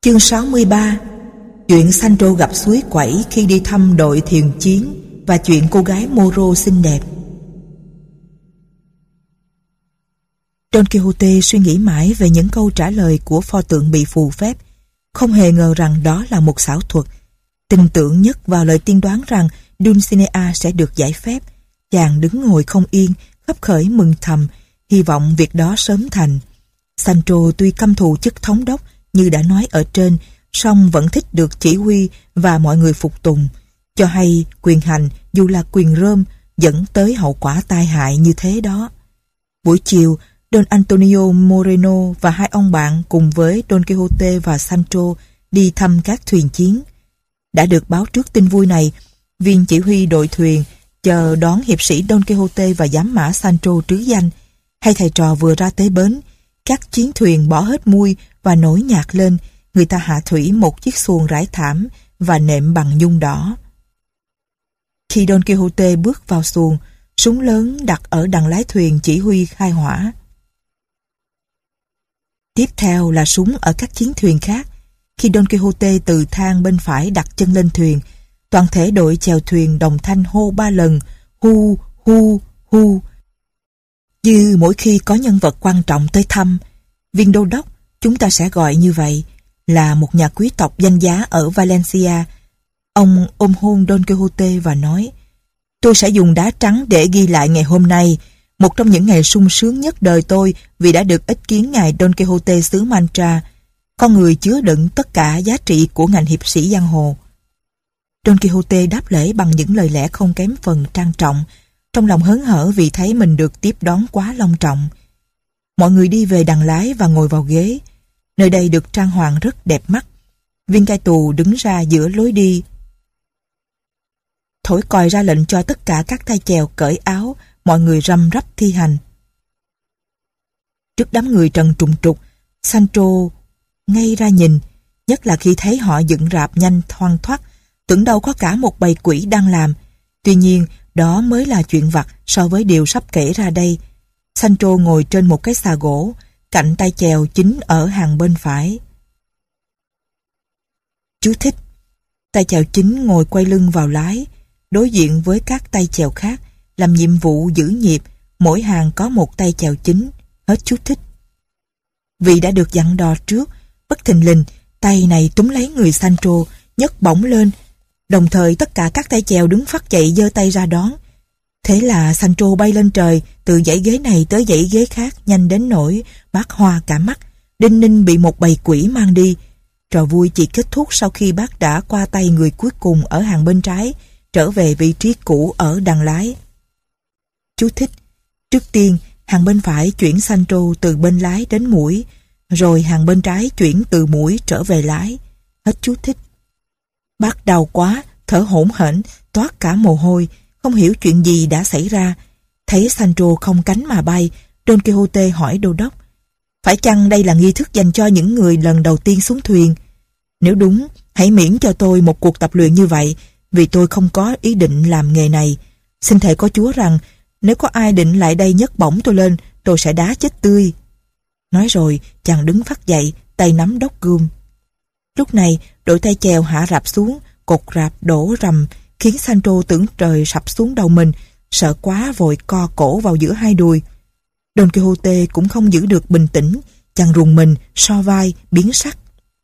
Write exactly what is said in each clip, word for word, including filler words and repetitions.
Chương sáu mươi ba. Chuyện Sancho gặp suối quẩy khi đi thăm đội thiền chiến và chuyện cô gái Moro xinh đẹp. Don Quixote suy nghĩ mãi về những câu trả lời của pho tượng bị phù phép, không hề ngờ rằng đó là một xảo thuật. Tin tưởng nhất vào lời tiên đoán rằng Dulcinea sẽ được giải phép. Chàng đứng ngồi không yên, khấp khởi mừng thầm, hy vọng việc đó sớm thành. Sancho tuy căm thù chức thống đốc như đã nói ở trên, song vẫn thích được chỉ huy và mọi người phục tùng. Cho hay quyền hành dù là quyền rơm dẫn tới hậu quả tai hại như thế đó. Buổi chiều, Don Antonio Moreno và hai ông bạn cùng với Don Quixote và Sancho đi thăm các thuyền chiến. Đã được báo trước tin vui này, viên chỉ huy đội thuyền chờ đón hiệp sĩ Don Quixote và giám mã Sancho trứ danh. Hai thầy trò vừa ra tới bến, các chiến thuyền bỏ hết mui và nổi nhạc lên. Người ta hạ thủy một chiếc xuồng rải thảm và nệm bằng nhung đỏ. Khi Don Quixote bước vào xuồng, súng lớn đặt ở đằng lái thuyền chỉ huy khai hỏa. Tiếp theo là súng ở các chiến thuyền khác. Khi Don Quixote từ thang bên phải đặt chân lên thuyền, toàn thể đội chèo thuyền đồng thanh hô ba lần hu hu hu, như mỗi khi có nhân vật quan trọng tới thăm. Viên đô đốc, chúng ta sẽ gọi như vậy, là một nhà quý tộc danh giá ở Valencia. Ông ôm hôn Don Quixote và nói: "Tôi sẽ dùng đá trắng để ghi lại ngày hôm nay, một trong những ngày sung sướng nhất đời tôi, vì đã được ích kiến ngài Don Quixote xứ Mancha, con người chứa đựng tất cả giá trị của ngành hiệp sĩ giang hồ." Don Quixote đáp lễ bằng những lời lẽ không kém phần trang trọng, trong lòng hớn hở vì thấy mình được tiếp đón quá long trọng. Mọi người đi về đằng lái và ngồi vào ghế. Nơi đây được trang hoàng rất đẹp mắt. Viên cai tù đứng ra giữa lối đi, thổi còi ra lệnh cho tất cả các tay chèo cởi áo. Mọi người răm rắp thi hành. Trước đám người trần trùng trục, Sancho ngay ra nhìn, nhất là khi thấy họ dựng rạp nhanh thoăn thoắt, tưởng đâu có cả một bầy quỷ đang làm. Tuy nhiên, đó mới là chuyện vặt so với điều sắp kể ra đây. Sancho ngồi trên một cái xà gỗ, cạnh tay chèo chính ở hàng bên phải. Chú thích: tay chèo chính ngồi quay lưng vào lái, đối diện với các tay chèo khác, làm nhiệm vụ giữ nhịp, mỗi hàng có một tay chèo chính. Hết chú thích. Vì đã được dặn đò trước, bất thình lình, tay này túm lấy người Sancho, nhấc bổng lên. Đồng thời tất cả các tay chèo đứng phắt dậy giơ tay ra đón. Thế là Sancho bay lên trời, từ dãy ghế này tới dãy ghế khác, nhanh đến nỗi bác hoa cả mắt. Đinh ninh bị một bầy quỷ mang đi. Trò vui chỉ kết thúc sau khi bác đã qua tay người cuối cùng ở hàng bên trái, trở về vị trí cũ ở đằng lái. Chú thích: trước tiên, hàng bên phải chuyển Sancho từ bên lái đến mũi, rồi hàng bên trái chuyển từ mũi trở về lái. Hết chú thích. Bác đau quá, thở hổn hển, toát cả mồ hôi, không hiểu chuyện gì đã xảy ra. Thấy Sancho không cánh mà bay, Don Quixote hỏi đô đốc: "Phải chăng đây là nghi thức dành cho những người lần đầu tiên xuống thuyền? Nếu đúng, hãy miễn cho tôi một cuộc tập luyện như vậy, vì tôi không có ý định làm nghề này. Xin thề có Chúa rằng nếu có ai định lại đây nhấc bổng tôi lên, tôi sẽ đá chết tươi." Nói rồi, chàng đứng phắt dậy, tay nắm đốc gươm. Lúc này, đội tay chèo hạ rạp xuống, cột rạp đổ rầm, khiến Sancho tưởng trời sập xuống đầu mình, sợ quá vội co cổ vào giữa hai đùi. Don Quixote cũng không giữ được bình tĩnh, chàng rùng mình, so vai, biến sắc.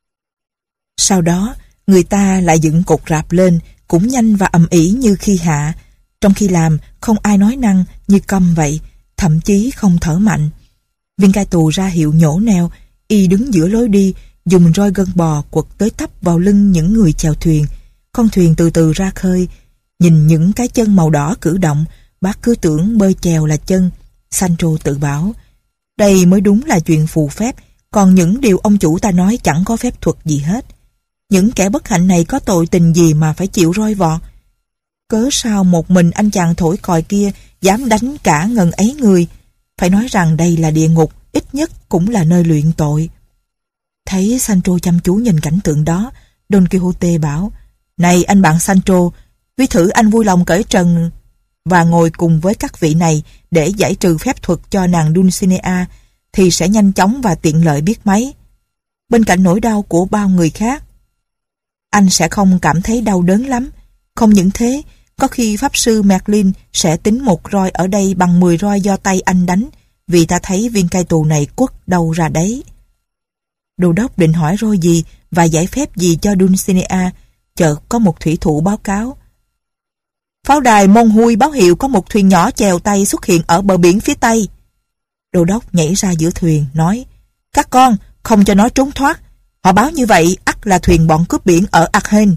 Sau đó, người ta lại dựng cột rạp lên, cũng nhanh và ầm ĩ như khi hạ. Trong khi làm, không ai nói năng, như câm vậy, thậm chí không thở mạnh. Viên cai tù ra hiệu nhổ neo, y đứng giữa lối đi, dùng roi gân bò quật tới tấp vào lưng những người chèo thuyền. Con thuyền từ từ ra khơi. Nhìn những cái chân màu đỏ cử động, bác cứ tưởng bơi chèo là chân. Sancho tự bảo: đây mới đúng là chuyện phù phép, còn những điều ông chủ ta nói chẳng có phép thuật gì hết. Những kẻ bất hạnh này có tội tình gì mà phải chịu roi vọt? Cớ sao một mình anh chàng thổi còi kia dám đánh cả ngần ấy người? Phải nói rằng đây là địa ngục, ít nhất cũng là nơi luyện tội. Thấy Sancho chăm chú nhìn cảnh tượng đó, Don Quixote bảo: "Này anh bạn Sancho, ví thử anh vui lòng cởi trần và ngồi cùng với các vị này để giải trừ phép thuật cho nàng Dulcinea, thì sẽ nhanh chóng và tiện lợi biết mấy." bên cạnh nỗi đau của bao người khác. Anh sẽ không cảm thấy đau đớn lắm. Không những thế, có khi Pháp sư Merlin sẽ tính một roi ở đây bằng mười roi do tay anh đánh, vì ta thấy viên cai tù này quất đâu ra đấy. Đô đốc định hỏi roi gì và giải phép gì cho Dulcinea, chợt có một thủy thủ báo cáo. Pháo đài Mông Hui báo hiệu có một thuyền nhỏ chèo tay xuất hiện ở bờ biển phía tây. Đô đốc nhảy ra giữa thuyền, nói, các con, không cho nó trốn thoát. Họ báo như vậy, ắt là thuyền bọn cướp biển ở Archen.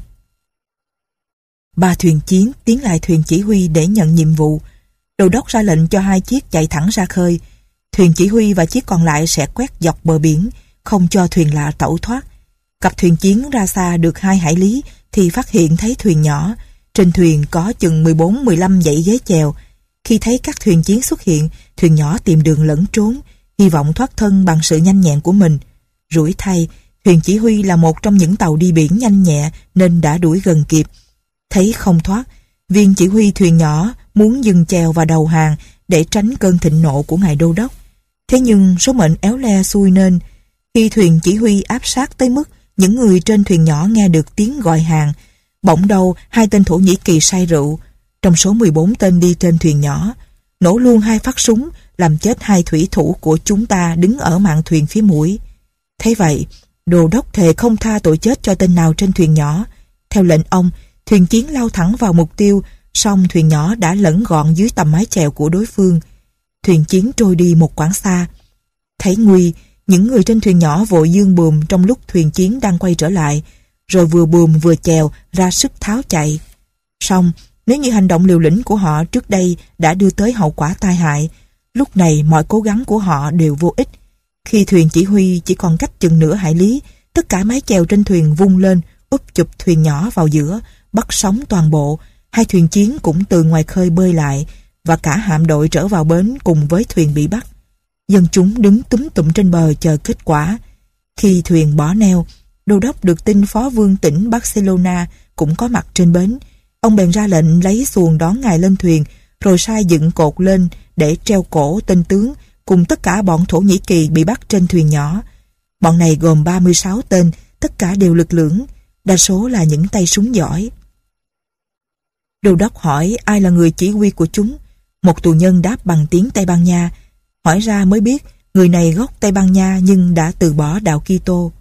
Ba thuyền chiến tiến lại thuyền chỉ huy để nhận nhiệm vụ. Đô đốc ra lệnh cho hai chiếc chạy thẳng ra khơi. Thuyền chỉ huy và chiếc còn lại sẽ quét dọc bờ biển, không cho thuyền lạ tẩu thoát. Cặp thuyền chiến ra xa được hai hải lý thì phát hiện thấy thuyền nhỏ. Trên thuyền có chừng mười bốn mười lăm dãy ghế chèo. Khi thấy các thuyền chiến xuất hiện, thuyền nhỏ tìm đường lẫn trốn, hy vọng thoát thân bằng sự nhanh nhẹn của mình. Rủi thay, thuyền chỉ huy là một trong những tàu đi biển nhanh nhẹ nên đã đuổi gần kịp. Thấy không thoát, viên chỉ huy thuyền nhỏ muốn dừng chèo và đầu hàng để tránh cơn thịnh nộ của ngài đô đốc. Thế nhưng số mệnh éo le xuôi nên, khi thuyền chỉ huy áp sát tới mức những người trên thuyền nhỏ nghe được tiếng gọi hàng, bỗng đâu hai tên Thổ Nhĩ Kỳ say rượu, trong số mười bốn tên đi trên thuyền nhỏ, nổ luôn hai phát súng làm chết hai thủy thủ của chúng ta đứng ở mạn thuyền phía mũi. Thế vậy, đô đốc thề không tha tội chết cho tên nào trên thuyền nhỏ. Theo lệnh ông, thuyền chiến lao thẳng vào mục tiêu, song thuyền nhỏ đã lẫn gọn dưới tầm mái chèo của đối phương. Thuyền chiến trôi đi một quãng xa. Thấy nguy, những người trên thuyền nhỏ vội dương buồm trong lúc thuyền chiến đang quay trở lại, rồi vừa buồm vừa chèo ra sức tháo chạy. Song, nếu như hành động liều lĩnh của họ trước đây đã đưa tới hậu quả tai hại, lúc này mọi cố gắng của họ đều vô ích. Khi thuyền chỉ huy chỉ còn cách chừng nửa hải lý, tất cả mái chèo trên thuyền vung lên, úp chụp thuyền nhỏ vào giữa, bắt sóng toàn bộ. Hai thuyền chiến cũng từ ngoài khơi bơi lại, và cả hạm đội trở vào bến cùng với thuyền bị bắt. Dân chúng đứng túm tụm trên bờ chờ kết quả. Khi thuyền bỏ neo, đô đốc được tin phó vương tỉnh Barcelona cũng có mặt trên bến. Ông bèn ra lệnh lấy xuồng đón ngài lên thuyền, rồi sai dựng cột lên để treo cổ tên tướng cùng tất cả bọn Thổ Nhĩ Kỳ bị bắt trên thuyền nhỏ. Bọn này gồm ba mươi sáu tên, tất cả đều lực lưỡng, đa số là những tay súng giỏi. Đô đốc hỏi ai là người chỉ huy của chúng. Một tù nhân đáp bằng tiếng Tây Ban Nha. Hỏi ra mới biết người này gốc Tây Ban Nha nhưng đã từ bỏ đạo Kitô.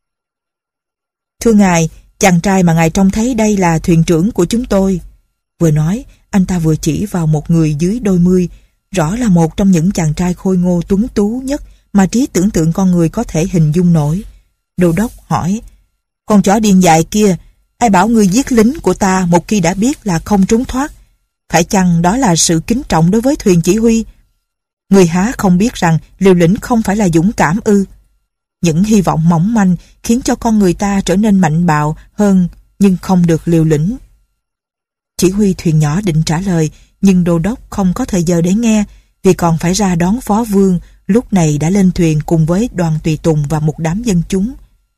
Thưa ngài, chàng trai mà ngài trông thấy đây là thuyền trưởng của chúng tôi. Vừa nói, anh ta vừa chỉ vào một người dưới đôi mươi, rõ là một trong những chàng trai khôi ngô tuấn tú nhất mà trí tưởng tượng con người có thể hình dung nổi. Đô đốc hỏi, con chó điên dại kia, ai bảo ngươi giết lính của ta một khi đã biết là không trốn thoát? Phải chăng đó là sự kính trọng đối với thuyền chỉ huy? Người há không biết rằng liều lĩnh không phải là dũng cảm ư? Những hy vọng mỏng manh khiến cho con người ta trở nên mạnh bạo hơn, nhưng không được liều lĩnh. Chỉ huy thuyền nhỏ định trả lời, nhưng đô đốc không có thời giờ để nghe, vì còn phải ra đón phó vương, lúc này đã lên thuyền cùng với đoàn tùy tùng và một đám dân chúng.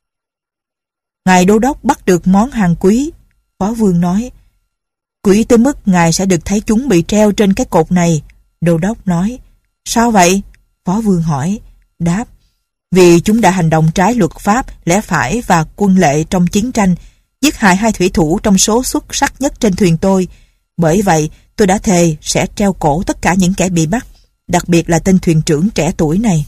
Ngài đô đốc bắt được món hàng quý, phó vương nói. Quý tới mức ngài sẽ được thấy chúng bị treo trên cái cột này, đô đốc nói. Sao vậy? Phó vương hỏi. Đáp, vì chúng đã hành động trái luật pháp, lẽ phải và quân lệ trong chiến tranh, giết hại hai thủy thủ trong số xuất sắc nhất trên thuyền tôi. Bởi vậy, tôi đã thề sẽ treo cổ tất cả những kẻ bị bắt, đặc biệt là tên thuyền trưởng trẻ tuổi này.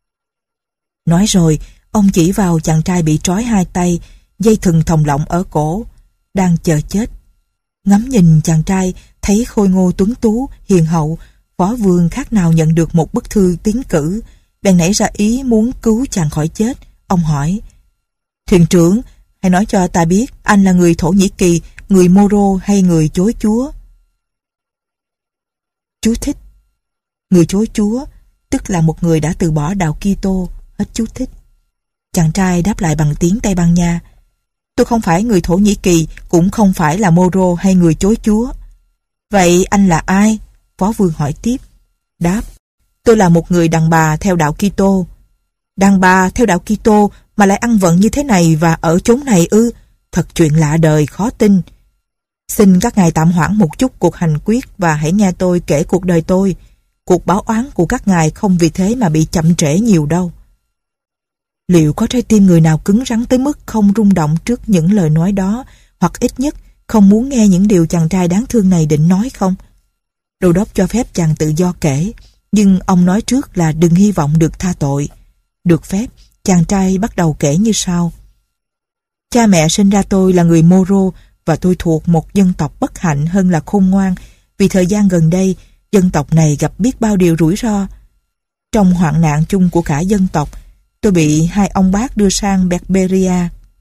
Nói rồi, ông chỉ vào chàng trai bị trói hai tay, dây thừng thòng lọng ở cổ, đang chờ chết. Ngắm nhìn chàng trai, thấy khôi ngô tuấn tú, hiền hậu, phó vương khác nào nhận được một bức thư tiến cử, bèn nảy ra ý muốn cứu chàng khỏi chết. Ông hỏi, thuyền trưởng, hãy nói cho ta biết anh là người Thổ Nhĩ Kỳ, người Moro hay người chối Chúa? Chú thích. Người chối Chúa, tức là một người đã từ bỏ đạo Kitô. Hết chú thích. Chàng trai đáp lại bằng tiếng Tây Ban Nha. Tôi không phải người Thổ Nhĩ Kỳ, cũng không phải là Moro hay người chối Chúa. Vậy anh là ai? Phó vương hỏi tiếp. Đáp, tôi là một người đàn bà theo đạo Kitô. Đàn bà theo đạo Kitô mà lại ăn vận như thế này và ở chốn này ư? Thật chuyện lạ đời, khó tin. Xin các ngài tạm hoãn một chút cuộc hành quyết và hãy nghe tôi kể cuộc đời tôi. Cuộc báo oán của các ngài không vì thế mà bị chậm trễ nhiều đâu. Liệu có trái tim người nào cứng rắn tới mức không rung động trước những lời nói đó, hoặc ít nhất không muốn nghe những điều chàng trai đáng thương này định nói không? Đô đốc cho phép chàng tự do kể, nhưng ông nói trước là đừng hy vọng được tha tội. Được phép, chàng trai bắt đầu kể như sau. Cha mẹ sinh ra tôi là người Moro và tôi thuộc một dân tộc bất hạnh hơn là khôn ngoan, vì thời gian gần đây dân tộc này gặp biết bao điều rủi ro. Trong hoạn nạn chung của cả dân tộc, tôi bị hai ông bác đưa sang Berberia.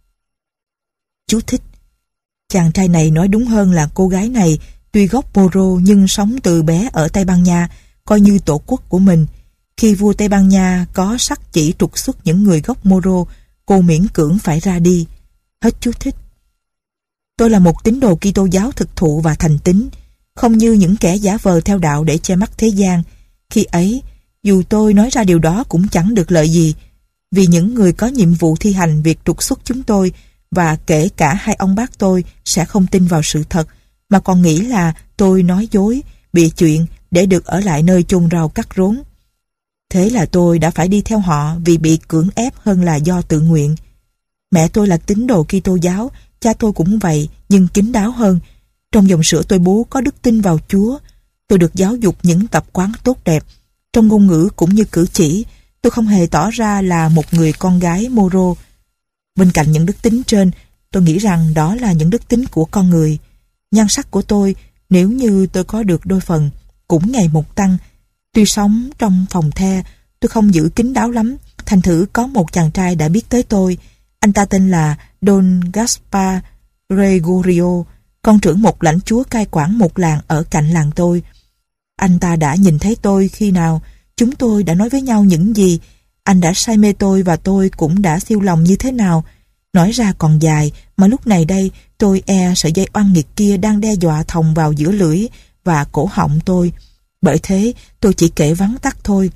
Chú thích: chàng trai này nói đúng hơn là cô gái này tuy gốc Moro nhưng sống từ bé ở Tây Ban Nha, coi như tổ quốc của mình. Khi vua Tây Ban Nha có sắc chỉ trục xuất những người gốc Moro, cô miễn cưỡng phải ra đi. Hết chú thích. Tôi là một tín đồ Kitô giáo thực thụ và thành tín, không như những kẻ giả vờ theo đạo để che mắt thế gian. Khi ấy, dù tôi nói ra điều đó cũng chẳng được lợi gì, vì những người có nhiệm vụ thi hành việc trục xuất chúng tôi, và kể cả hai ông bác tôi, sẽ không tin vào sự thật, mà còn nghĩ là tôi nói dối, bịa chuyện để được ở lại nơi chôn rau cắt rốn. Thế là tôi đã phải đi theo họ vì bị cưỡng ép hơn là do tự nguyện. Mẹ tôi là tín đồ Kitô giáo, cha tôi cũng vậy, nhưng kín đáo hơn. Trong dòng sữa tôi bú có đức tin vào Chúa. Tôi được giáo dục những tập quán tốt đẹp. Trong ngôn ngữ cũng như cử chỉ, tôi không hề tỏ ra là một người con gái Moro. Bên cạnh những đức tính trên, tôi nghĩ rằng đó là những đức tính của con người. Nhan sắc của tôi, nếu như tôi có được đôi phần, cũng ngày một tăng. Tuy sống trong phòng the, tôi không giữ kín đáo lắm. Thành thử có một chàng trai đã biết tới tôi. Anh ta tên là Don Gaspar Gregorio, con trưởng một lãnh chúa cai quản một làng ở cạnh làng tôi. Anh ta đã nhìn thấy tôi khi nào, chúng tôi đã nói với nhau những gì, anh đã say mê tôi và tôi cũng đã siêu lòng như thế nào. Nói ra còn dài, mà lúc này đây tôi e sợi dây oan nghiệt kia đang đe dọa thòng vào giữa lưỡi và cổ họng tôi. Bởi thế tôi chỉ kể vắn tắt thôi.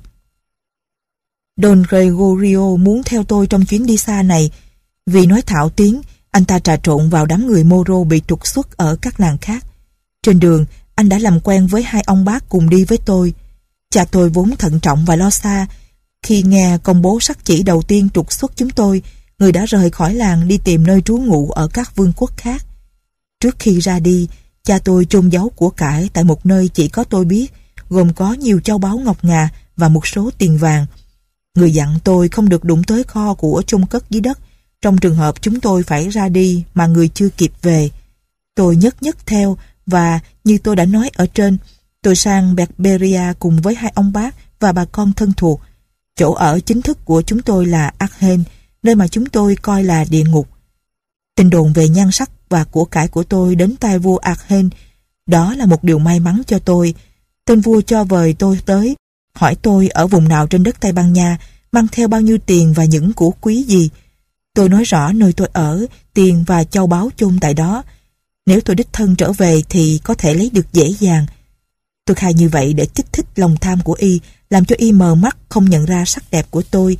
Don Gregorio muốn theo tôi trong chuyến đi xa này. Vì nói thạo tiếng, anh ta trà trộn vào đám người Moro bị trục xuất ở các làng khác. Trên đường, anh đã làm quen với hai ông bác cùng đi với tôi. Cha tôi vốn thận trọng và lo xa. Khi nghe công bố sắc chỉ đầu tiên trục xuất chúng tôi, người đã rời khỏi làng đi tìm nơi trú ngụ ở các vương quốc khác. Trước khi ra đi, cha tôi chôn giấu của cải tại một nơi chỉ có tôi biết, gồm có nhiều châu báu ngọc ngà và một số tiền vàng. Người dặn tôi không được đụng tới kho của chôn cất dưới đất, trong trường hợp chúng tôi phải ra đi mà người chưa kịp về. Tôi nhất nhất theo, và như tôi đã nói ở trên, tôi sang Berberia cùng với hai ông bác và bà con thân thuộc. Chỗ ở chính thức của chúng tôi là Arhen, nơi mà chúng tôi coi là địa ngục. Tin đồn về nhan sắc và của cải của tôi đến tai vua Arhen. Đó là một điều may mắn cho tôi. Tên vua cho vời tôi tới, hỏi tôi ở vùng nào trên đất Tây Ban Nha, mang theo bao nhiêu tiền và những của quý gì. Tôi nói rõ nơi tôi ở, tiền và châu báu chôn tại đó. Nếu tôi đích thân trở về thì có thể lấy được dễ dàng. Tôi khai như vậy để kích thích lòng tham của y, làm cho y mờ mắt không nhận ra sắc đẹp của tôi.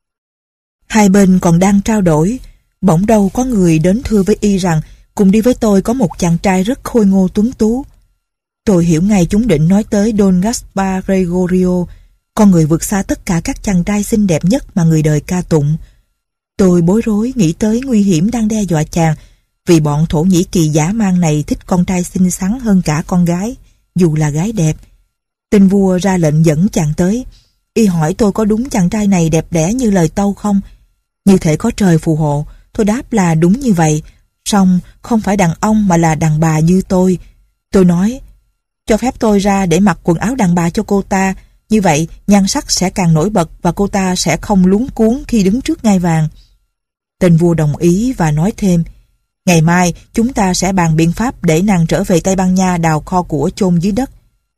Hai bên còn đang trao đổi, bỗng đâu có người đến thưa với y rằng cùng đi với tôi có một chàng trai rất khôi ngô tuấn tú. Tôi hiểu ngay chúng định nói tới Don Gaspar Gregorio, con người vượt xa tất cả các chàng trai xinh đẹp nhất mà người đời ca tụng. Tôi bối rối nghĩ tới nguy hiểm đang đe dọa chàng, vì bọn Thổ Nhĩ Kỳ dã man này thích con trai xinh xắn hơn cả con gái, dù là gái đẹp. Tên vua ra lệnh dẫn chàng tới. Y hỏi tôi có đúng chàng trai này đẹp đẽ như lời tâu không? Như thể có trời phù hộ, tôi đáp là đúng như vậy. Song không phải đàn ông mà là đàn bà như tôi. Tôi nói, cho phép tôi ra để mặc quần áo đàn bà cho cô ta. Như vậy nhan sắc sẽ càng nổi bật và cô ta sẽ không luống cuống khi đứng trước ngai vàng. Tên vua đồng ý và nói thêm, ngày mai chúng ta sẽ bàn biện pháp để nàng trở về Tây Ban Nha đào kho của chôn dưới đất.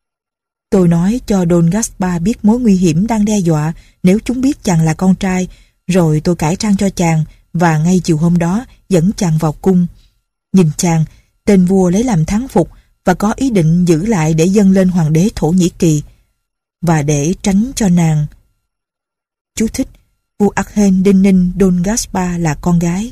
Tôi nói cho Don Gaspar biết mối nguy hiểm đang đe dọa nếu chúng biết chàng là con trai, rồi tôi cải trang cho chàng và ngay chiều hôm đó dẫn chàng vào cung. Nhìn chàng, tên vua lấy làm thán phục và có ý định giữ lại để dâng lên hoàng đế Thổ Nhĩ Kỳ và để tránh cho nàng. Chú thích: vua Arhen đinh ninh Don Gaspar là con gái.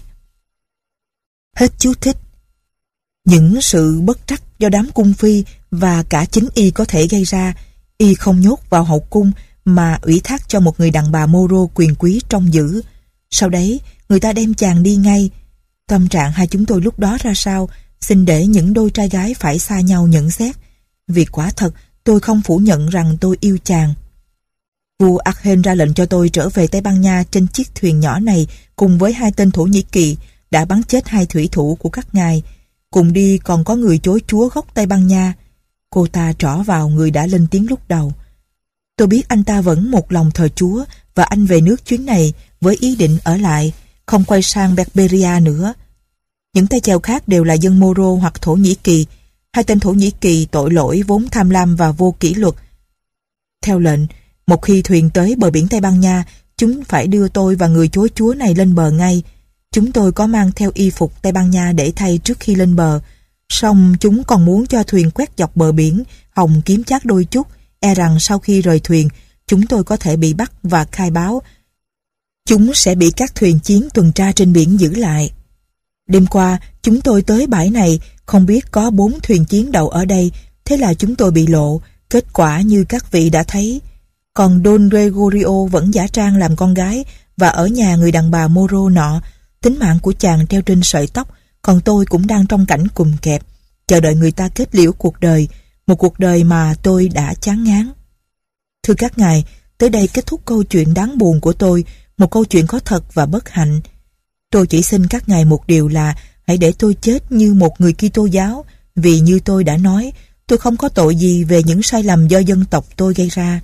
Hết chú thích. Những sự bất trắc do đám cung phi và cả chính y có thể gây ra, y không nhốt vào hậu cung mà ủy thác cho một người đàn bà Moro quyền quý trông giữ. Sau đấy, người ta đem chàng đi ngay. Tâm trạng hai chúng tôi lúc đó ra sao, xin để những đôi trai gái phải xa nhau nhận xét. Vì quả thật, tôi không phủ nhận rằng tôi yêu chàng. Vua Akhen ra lệnh cho tôi trở về Tây Ban Nha trên chiếc thuyền nhỏ này cùng với hai tên Thổ Nhĩ Kỳ đã bắn chết hai thủy thủ của các ngài. Cùng đi còn có người chối chúa gốc Tây Ban Nha. Cô ta trỏ vào người đã lên tiếng lúc đầu. Tôi biết anh ta vẫn một lòng thờ chúa và anh về nước chuyến này với ý định ở lại, không quay sang Berberia nữa. Những tay chèo khác đều là dân Moro hoặc Thổ Nhĩ Kỳ. Hai tên Thổ Nhĩ Kỳ tội lỗi vốn tham lam và vô kỷ luật. Theo lệnh, một khi thuyền tới bờ biển Tây Ban Nha, chúng phải đưa tôi và người chối chúa này lên bờ ngay. Chúng tôi có mang theo y phục Tây Ban Nha để thay trước khi lên bờ. Song chúng còn muốn cho thuyền quét dọc bờ biển, hòng kiếm trác đôi chút, e rằng sau khi rời thuyền, chúng tôi có thể bị bắt và khai báo. Chúng sẽ bị các thuyền chiến tuần tra trên biển giữ lại. Đêm qua, chúng tôi tới bãi này, không biết có bốn thuyền chiến đậu ở đây, thế là chúng tôi bị lộ, kết quả như các vị đã thấy. Còn Don Gregorio vẫn giả trang làm con gái và ở nhà người đàn bà Moro nọ. Tính mạng của chàng treo trên sợi tóc, còn tôi cũng đang trong cảnh cùm kẹp, chờ đợi người ta kết liễu cuộc đời, một cuộc đời mà tôi đã chán ngán. Thưa các ngài, tới đây kết thúc câu chuyện đáng buồn của tôi, một câu chuyện có thật và bất hạnh. Tôi chỉ xin các ngài một điều là hãy để tôi chết như một người Kitô giáo, vì như tôi đã nói, tôi không có tội gì về những sai lầm do dân tộc tôi gây ra.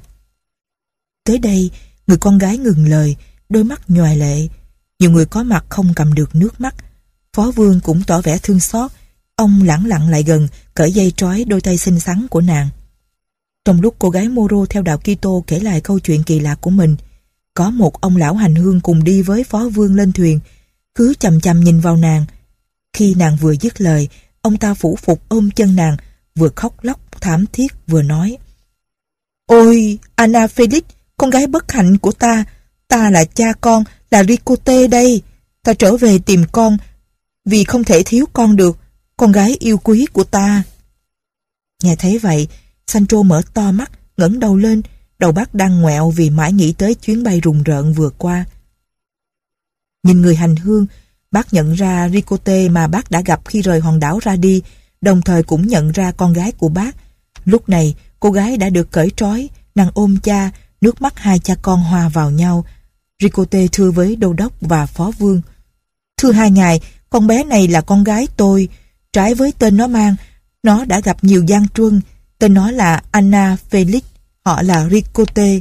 Tới đây, người con gái ngừng lời, đôi mắt nhòe lệ. Nhiều người có mặt không cầm được nước mắt. Phó vương cũng tỏ vẻ thương xót. Ông lẳng lặng lại gần, cởi dây trói đôi tay xinh xắn của nàng. Trong lúc cô gái Moro theo đạo Kitô kể lại câu chuyện kỳ lạ của mình, có một ông lão hành hương cùng đi với phó vương lên thuyền, cứ chằm chằm nhìn vào nàng. Khi nàng vừa dứt lời, ông ta phủ phục ôm chân nàng, vừa khóc lóc thảm thiết vừa nói: Ôi, Anna Felix, con gái bất hạnh của ta, ta là cha con, là Ricote đây. Ta trở về tìm con, vì không thể thiếu con được, con gái yêu quý của ta. Nghe thấy vậy, Sancho mở to mắt, ngẩng đầu lên, đầu bác đang ngoẹo vì mãi nghĩ tới chuyến bay rùng rợn vừa qua. Nhìn người hành hương, bác nhận ra Ricote mà bác đã gặp khi rời hòn đảo ra đi, đồng thời cũng nhận ra con gái của bác. Lúc này, cô gái đã được cởi trói, nàng ôm cha, nước mắt hai cha con hòa vào nhau. Ricote thưa với đô đốc và phó vương: Thưa hai ngài, con bé này là con gái tôi. Trái với tên nó mang, nó đã gặp nhiều gian truân. Tên nó là Anna Felix, họ là Ricote.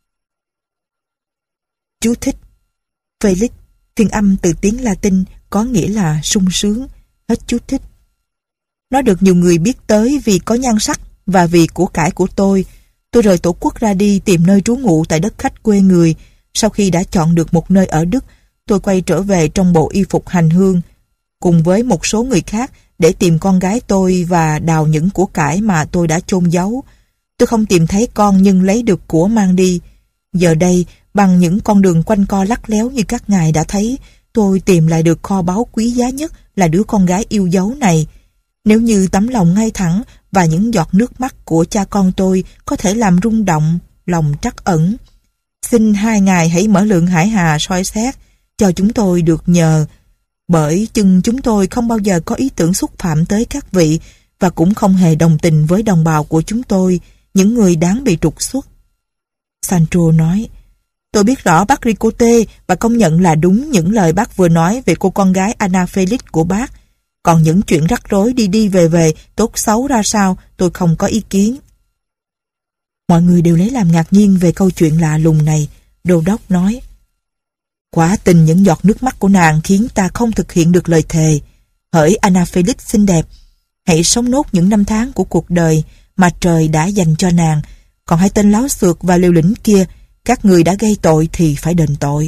Chú thích: Felix, phiên âm từ tiếng Latin có nghĩa là sung sướng. Hết chú thích. Nó được nhiều người biết tới vì có nhan sắc và vì của cải của tôi. Tôi rời tổ quốc ra đi tìm nơi trú ngụ tại đất khách quê người. Sau khi đã chọn được một nơi ở Đức, tôi quay trở về trong bộ y phục hành hương, cùng với một số người khác để tìm con gái tôi và đào những của cải mà tôi đã chôn giấu. Tôi không tìm thấy con nhưng lấy được của mang đi. Giờ đây, bằng những con đường quanh co lắt léo như các ngài đã thấy, tôi tìm lại được kho báu quý giá nhất là đứa con gái yêu dấu này. Nếu như tấm lòng ngay thẳng và những giọt nước mắt của cha con tôi có thể làm rung động lòng trắc ẩn, xin hai ngài hãy mở lượng hải hà soi xét cho chúng tôi được nhờ, bởi chừng chúng tôi không bao giờ có ý tưởng xúc phạm tới các vị và cũng không hề đồng tình với đồng bào của chúng tôi, những người đáng bị trục xuất. Sancho nói: Tôi biết rõ bác Ricote và công nhận là đúng những lời bác vừa nói về cô con gái Anna Felix của bác. Còn những chuyện rắc rối đi đi về về, tốt xấu ra sao, tôi không có ý kiến. Mọi người đều lấy làm ngạc nhiên về câu chuyện lạ lùng này. Đô đốc nói: Quả tình những giọt nước mắt của nàng khiến ta không thực hiện được lời thề. Hỡi Anna Felix xinh đẹp, hãy sống nốt những năm tháng của cuộc đời mà trời đã dành cho nàng. Còn hai tên láo xược và liều lĩnh kia, các người đã gây tội thì phải đền tội.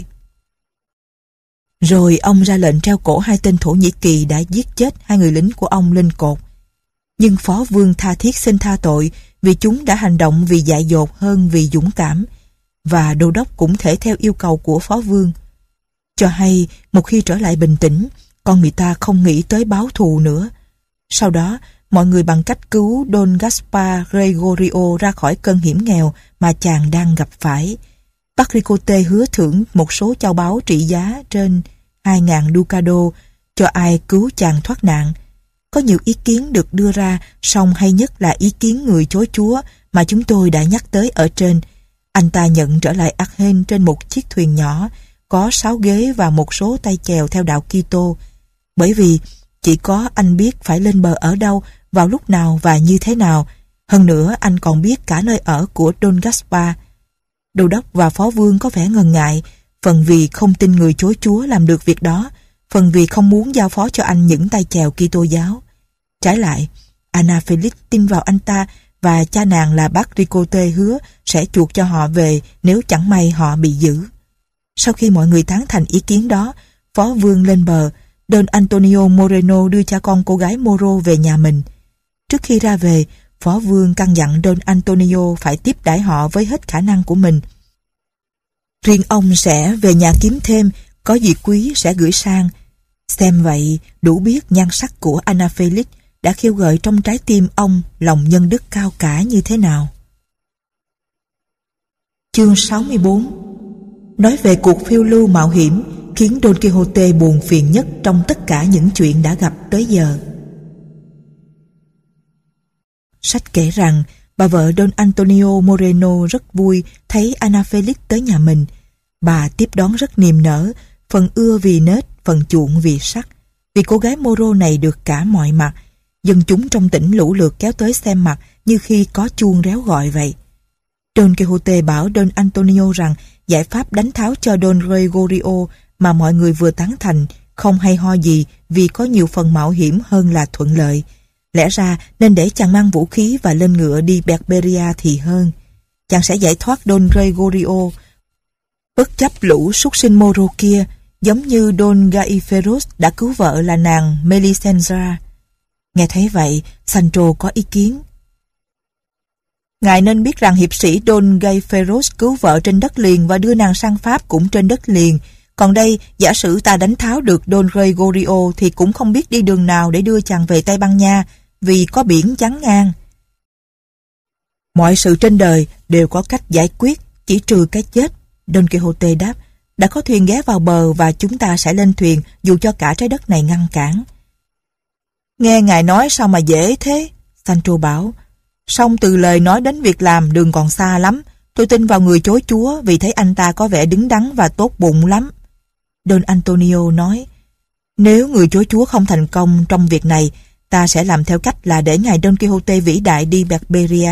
Rồi ông ra lệnh treo cổ hai tên Thổ Nhĩ Kỳ đã giết chết hai người lính của ông lên cột. Nhưng phó vương tha thiết xin tha tội vì chúng đã hành động vì dại dột hơn vì dũng cảm, và đô đốc cũng thể theo yêu cầu của phó vương. Cho hay một khi trở lại bình tĩnh, con người ta không nghĩ tới báo thù nữa. Sau đó, mọi người bằng cách cứu Don Gaspar Gregorio ra khỏi cơn hiểm nghèo mà chàng đang gặp phải. Bác Ricote hứa thưởng một số châu báu trị giá trên hai ngàn ducado cho ai cứu chàng thoát nạn. Có nhiều ý kiến được đưa ra, song hay nhất là ý kiến người chối Chúa mà chúng tôi đã nhắc tới ở trên. Anh ta nhận trở lại Aachen trên một chiếc thuyền nhỏ, có sáu ghế và một số tay chèo theo đạo Kitô, bởi vì chỉ có anh biết phải lên bờ ở đâu, vào lúc nào và như thế nào. Hơn nữa anh còn biết cả nơi ở của Don Gaspar. Đô đốc và phó vương có vẻ ngần ngại, phần vì không tin người chối Chúa làm được việc đó, phần vì không muốn giao phó cho anh những tay chèo Kitô giáo. Trái lại, Anna Felix tin vào anh ta, và cha nàng là bác Ricote hứa sẽ chuộc cho họ về nếu chẳng may họ bị giữ. Sau khi mọi người tán thành ý kiến đó, phó vương lên bờ. Don Antonio Moreno đưa cha con cô gái Moro về nhà mình. Trước khi ra về, phó vương căn dặn Don Antonio phải tiếp đãi họ với hết khả năng của mình. Riêng ông sẽ về nhà kiếm thêm, có gì quý sẽ gửi sang. Xem vậy, đủ biết nhan sắc của Anna Felix đã khiêu gợi trong trái tim ông lòng nhân đức cao cả như thế nào. Chương sáu mươi bốn. Nói về cuộc phiêu lưu mạo hiểm khiến Don Quixote buồn phiền nhất trong tất cả những chuyện đã gặp tới giờ. Sách kể rằng bà vợ Don Antonio Moreno rất vui thấy Anna Felix tới nhà mình. Bà tiếp đón rất niềm nở, phần ưa vì nết, phần chuộng vì sắc. Vì cô gái Moro này được cả mọi mặt, dân chúng trong tỉnh lũ lượt kéo tới xem mặt như khi có chuông réo gọi vậy. Don Quixote bảo Don Antonio rằng giải pháp đánh tháo cho Don Gregorio mà mọi người vừa tán thành không hay ho gì, vì có nhiều phần mạo hiểm hơn là thuận lợi. Lẽ ra nên để chàng mang vũ khí và lên ngựa đi Berberia thì hơn. Chàng sẽ giải thoát Don Gregorio bất chấp lũ súc sinh Moro kia, giống như Don Gaiferos đã cứu vợ là nàng Melisendra. Nghe thấy vậy, Sancho có ý kiến. Ngài nên biết rằng hiệp sĩ Don Gaiferos cứu vợ trên đất liền và đưa nàng sang Pháp cũng trên đất liền. Còn đây, giả sử ta đánh tháo được Don Gregorio thì cũng không biết đi đường nào để đưa chàng về Tây Ban Nha, vì có biển chắn ngang. Mọi sự trên đời đều có cách giải quyết, chỉ trừ cái chết. Don Quixote đáp, đã có thuyền ghé vào bờ và chúng ta sẽ lên thuyền dù cho cả trái đất này ngăn cản. Nghe ngài nói sao mà dễ thế? Sancho bảo. Song từ lời nói đến việc làm đường còn xa lắm. Tôi tin vào người chối Chúa vì thấy anh ta có vẻ đứng đắn và tốt bụng lắm. Don Antonio nói, nếu người chối Chúa không thành công trong việc này, ta sẽ làm theo cách là để ngài Don Quixote vĩ đại đi Berberia.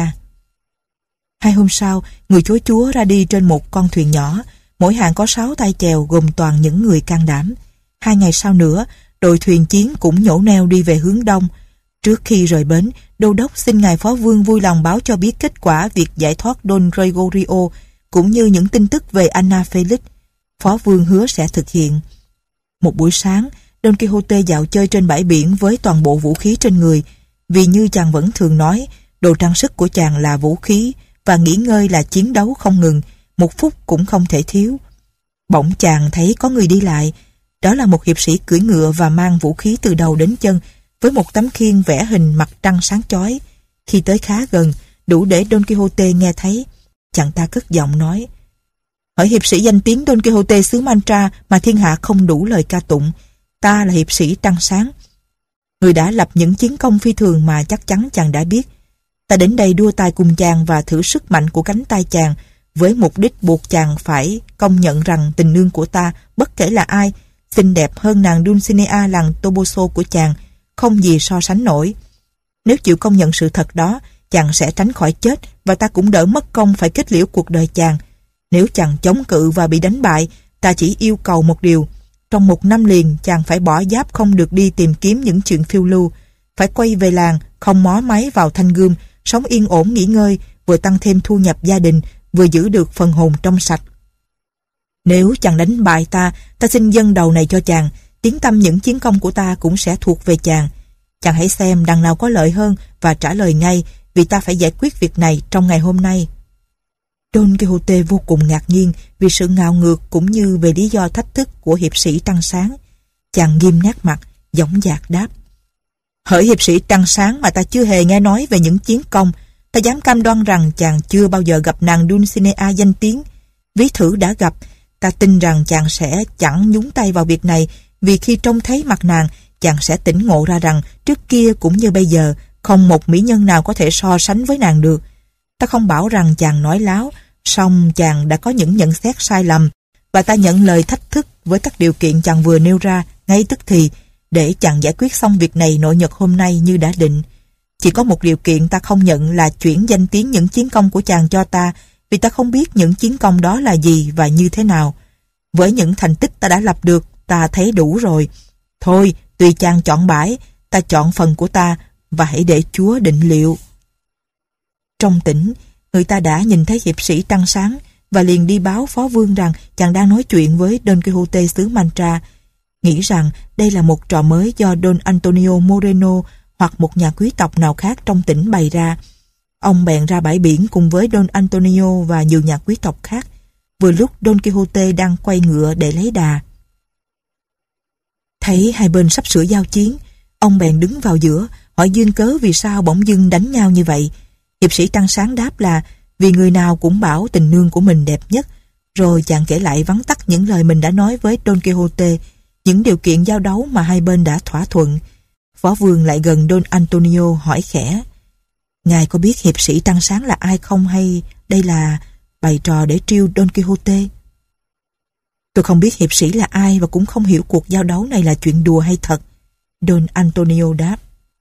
Hai hôm sau, người chối Chúa ra đi trên một con thuyền nhỏ, mỗi hạng có sáu tay chèo gồm toàn những người can đảm. Hai ngày sau nữa, đội thuyền chiến cũng nhổ neo đi về hướng đông. Trước khi rời bến, đô đốc xin ngài phó vương vui lòng báo cho biết kết quả việc giải thoát Don Gregorio cũng như những tin tức về Anna Felix. Phó vương hứa sẽ thực hiện. Một buổi sáng, Don Quixote dạo chơi trên bãi biển với toàn bộ vũ khí trên người, vì như chàng vẫn thường nói, đồ trang sức của chàng là vũ khí và nghỉ ngơi là chiến đấu không ngừng, một phút cũng không thể thiếu. Bỗng chàng thấy có người đi lại. Đó là một hiệp sĩ cưỡi ngựa và mang vũ khí từ đầu đến chân, với một tấm khiên vẽ hình mặt trăng sáng chói. Khi tới khá gần, đủ để Don Quixote nghe thấy, chàng ta cất giọng nói, hỡi hiệp sĩ danh tiếng Don Quixote xứ Mantra mà thiên hạ không đủ lời ca tụng, ta là hiệp sĩ Trăng Sáng. Người đã lập những chiến công phi thường mà chắc chắn chàng đã biết. Ta đến đây đua tài cùng chàng và thử sức mạnh của cánh tay chàng, với mục đích buộc chàng phải công nhận rằng tình nương của ta, bất kể là ai, xinh đẹp hơn nàng Dulcinea làng Toboso của chàng, không gì so sánh nổi. Nếu chịu công nhận sự thật đó, chàng sẽ tránh khỏi chết và ta cũng đỡ mất công phải kết liễu cuộc đời chàng. Nếu chàng chống cự và bị đánh bại, ta chỉ yêu cầu một điều. Trong một năm liền, chàng phải bỏ giáp, không được đi tìm kiếm những chuyện phiêu lưu, phải quay về làng, không mó máy vào thanh gươm, sống yên ổn nghỉ ngơi, vừa tăng thêm thu nhập gia đình, vừa giữ được phần hồn trong sạch. Nếu chàng đánh bại ta, ta xin dâng đầu này cho chàng, tiếng tăm những chiến công của ta cũng sẽ thuộc về chàng. Chàng hãy xem đằng nào có lợi hơn và trả lời ngay, vì ta phải giải quyết việc này trong ngày hôm nay. Don Quixote vô cùng ngạc nhiên vì sự ngạo ngược cũng như về lý do thách thức của hiệp sĩ Trăng Sáng. Chàng nghiêm nét mặt, dõng dạc đáp, hỡi hiệp sĩ Trăng Sáng mà ta chưa hề nghe nói về những chiến công, ta dám cam đoan rằng chàng chưa bao giờ gặp nàng Dulcinea danh tiếng. Ví thử đã gặp, ta tin rằng chàng sẽ chẳng nhúng tay vào việc này, vì khi trông thấy mặt nàng, chàng sẽ tỉnh ngộ ra rằng trước kia cũng như bây giờ, không một mỹ nhân nào có thể so sánh với nàng được. Ta không bảo rằng chàng nói láo, song chàng đã có những nhận xét sai lầm, và ta nhận lời thách thức với các điều kiện chàng vừa nêu ra ngay tức thì, để chàng giải quyết xong việc này nội nhật hôm nay như đã định. Chỉ có một điều kiện ta không nhận là chuyển danh tiếng những chiến công của chàng cho ta, vì ta không biết những chiến công đó là gì và như thế nào. Với những thành tích ta đã lập được, ta thấy đủ rồi. Thôi, tùy chàng chọn bãi, ta chọn phần của ta, và hãy để Chúa định liệu. Trong tỉnh, người ta đã nhìn thấy hiệp sĩ Trăng Sáng và liền đi báo phó vương rằng chàng đang nói chuyện với Don Quixote xứ Mantra, nghĩ rằng đây là một trò mới do Don Antonio Moreno hoặc một nhà quý tộc nào khác trong tỉnh bày ra. Ông bèn ra bãi biển cùng với Don Antonio và nhiều nhà quý tộc khác, vừa lúc Don Quixote đang quay ngựa để lấy đà. Thấy hai bên sắp sửa giao chiến, ông bèn đứng vào giữa, hỏi duyên cớ vì sao bỗng dưng đánh nhau như vậy. Hiệp sĩ Trăng Sáng đáp là vì người nào cũng bảo tình nương của mình đẹp nhất, rồi chàng kể lại vắn tắt những lời mình đã nói với Don Quixote, những điều kiện giao đấu mà hai bên đã thỏa thuận. Phó vương lại gần Don Antonio hỏi khẽ: Ngài có biết hiệp sĩ Trăng Sáng là ai không, hay đây là bày trò để trêu Don Quixote? Tôi không biết hiệp sĩ là ai và cũng không hiểu cuộc giao đấu này là chuyện đùa hay thật, Don Antonio đáp.